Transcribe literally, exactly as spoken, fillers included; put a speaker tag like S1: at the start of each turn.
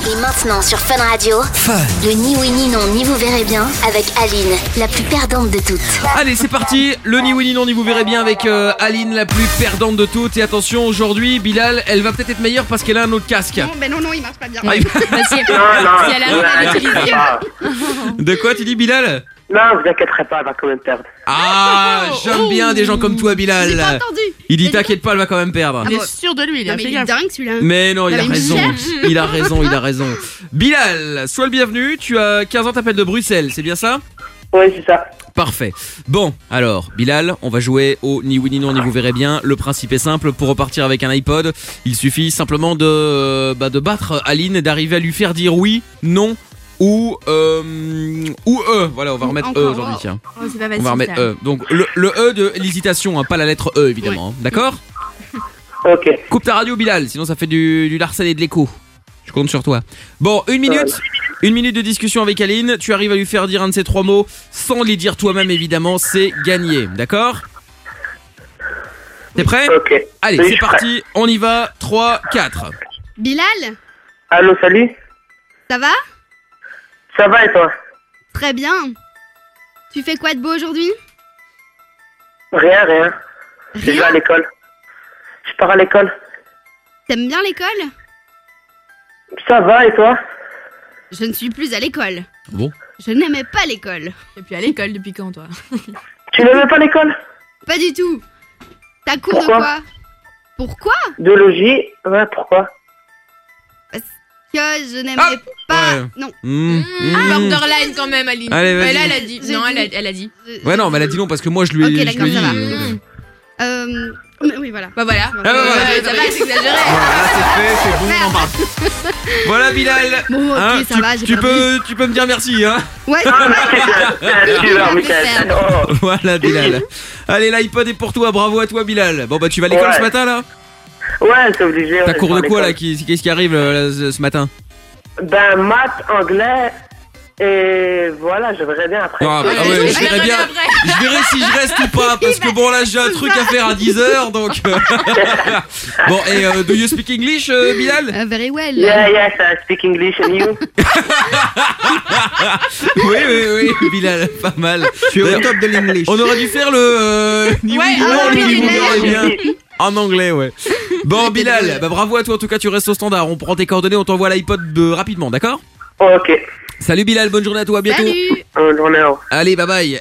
S1: Et maintenant sur Fun Radio,
S2: Fun.
S1: le ni oui ni non ni vous verrez bien avec Aline, la plus perdante de toutes.
S2: Allez, c'est parti. Le ni oui ni non ni vous verrez bien avec euh, Aline, la plus perdante de toutes. Et attention, aujourd'hui, Bilal, elle va peut-être être meilleure parce qu'elle a un autre casque.
S3: Non, ben non, non, il marche pas bien.
S2: Ah, il-
S4: Bah, si, elle,
S5: Non, non,
S4: si elle arrive
S5: ne
S4: à
S5: vous
S4: l'utiliser.
S5: inquiétez pas.
S2: De quoi tu dis, Bilal?
S5: Non, vous inquiéterez pas, elle va quand même perdre.
S2: Ah, j'aime bien des gens comme toi,
S3: J'ai pas
S2: Bilal.
S3: entendu.
S2: Il dit t'inquiète pas, elle va quand même perdre.
S4: Il
S3: Ah
S4: est
S3: bon.
S4: sûr de lui, il
S3: Non,
S4: a
S3: mais
S4: fait
S3: il est
S4: gaffe.
S3: dingue celui-là.
S2: Mais non, il
S3: Non,
S2: a
S3: mais il me
S2: raison.
S3: cherche.
S2: Il a raison, il a raison. Bilal, sois le bienvenu. Tu as quinze ans, t'appelles de Bruxelles, c'est bien ça?
S5: Oui, c'est ça.
S2: Parfait. Bon, alors, Bilal, on va jouer au ni oui ni non ni vous verrez bien. Le principe est simple, pour repartir avec un iPod, il suffit simplement de, euh, bah, de battre Aline et d'arriver à lui faire dire oui, non ou euh, ou E. Voilà, on va remettre E
S3: Encore.
S2: aujourd'hui, tiens.
S4: Oh, c'est pas
S2: On
S4: facile.
S2: va remettre
S4: ça.
S2: E. Donc le, le E de l'hésitation, hein, pas la lettre E évidemment. hein. D'accord?
S5: Ok.
S2: Coupe ta radio, Bilal, sinon ça fait du, du Larsen et de l'écho. Je compte sur toi. Bon, une minute. Une minute de discussion avec Aline. Tu arrives à lui faire dire un de ces trois mots sans les dire toi-même, évidemment. C'est gagné. D'accord? T'es prêt?
S5: Ok.
S2: Allez,
S5: Oui, je
S2: c'est
S5: suis
S2: parti. On y va. trois, quatre.
S3: Bilal,
S5: Allô, salut.
S3: ça va?
S5: Ça va et toi?
S3: Très bien. Tu fais quoi de beau aujourd'hui?
S5: Rien, rien. Je vais
S3: Rien.
S5: à l'école. Je pars à l'école.
S3: T'aimes bien l'école?
S5: Ça va et toi?
S3: Je ne suis plus à l'école.
S2: Bon.
S3: Je n'aimais pas l'école.
S4: Et puis à l'école depuis quand, toi?
S5: Tu n'aimais pas l'école?
S3: Pas du tout. T'as cours
S5: Pourquoi?
S3: de quoi? Pourquoi?
S5: Biologie? Ouais, pourquoi?
S3: Que je n'aimais
S2: Ah
S3: pas.
S2: Ouais.
S3: Non.
S2: Mmh,
S4: Mmh,
S2: mmh.
S4: borderline quand même, Aline.
S2: Allez, vas-y.
S4: Mais là, elle a dit.
S3: J'ai
S4: Non,
S3: dit.
S4: elle a, elle a dit.
S3: Je-
S2: Ouais, non, mais elle a dit non parce que moi je lui ai,
S3: Ok,
S2: je lui ai
S3: d'accord,
S2: dit.
S3: ça va.
S2: euh,
S3: Euh, mais oui, voilà.
S4: Bah voilà.
S3: Ah,
S2: bah, voilà.
S4: Ouais, ça va, c'est exagéré.
S2: Voilà, c'est fait, c'est bon, on embrasse. Voilà, Bilal.
S3: Bon, ok,
S2: Hein,
S3: ça
S2: tu,
S3: va, j'ai
S2: tu
S3: perdu.
S2: peux, tu peux me dire merci, hein.
S3: Ouais.
S5: C'est un tueur, Michael. Oh.
S2: Voilà, Bilal. Allez, l'iPod est pour toi. Bravo à toi, Bilal. Bon, bah, tu vas à l'école
S5: Ouais.
S2: ce matin, là?
S5: Ouais, c'est obligé.
S2: T'as
S5: ouais,
S2: cours
S5: je
S2: de
S5: vais à
S2: quoi, là?
S5: l'école.
S2: qui- Qu'est-ce qui arrive euh, là, ce ce matin?
S5: Ben, maths, anglais, et voilà, je verrai bien après.
S2: Ah,
S4: Ouais,
S2: ah ouais,
S4: je
S2: je verrai
S4: verrai
S2: bien.
S4: après.
S2: Je verrai si je reste ou pas, parce que bon, là, j'ai un truc à faire à dix heures, donc. euh, Bon, et euh, do you speak English, euh, Bilal?
S3: Uh, very well.
S5: Yeah, yes, I speak English and you?
S2: Oui, oui, oui, Bilal, pas mal. Tu es au top de l'English. On aurait dû faire le. Euh, ni
S4: Ouais,
S2: oui, ni
S4: ah
S2: non,
S4: ouais,
S2: ni
S4: oui,
S2: vous
S4: oui,
S2: verrez
S5: oui.
S2: bien. En anglais, ouais. Bon, Bilal, bah, bravo à toi. En tout cas, tu restes au standard. On prend tes coordonnées, on t'envoie l'iPod euh, rapidement, d'accord?
S5: Ok.
S2: Salut Bilal, bonne journée à toi, à bientôt.
S3: Salut.
S5: Bonne journée. au revoir.
S2: Allez, bye bye.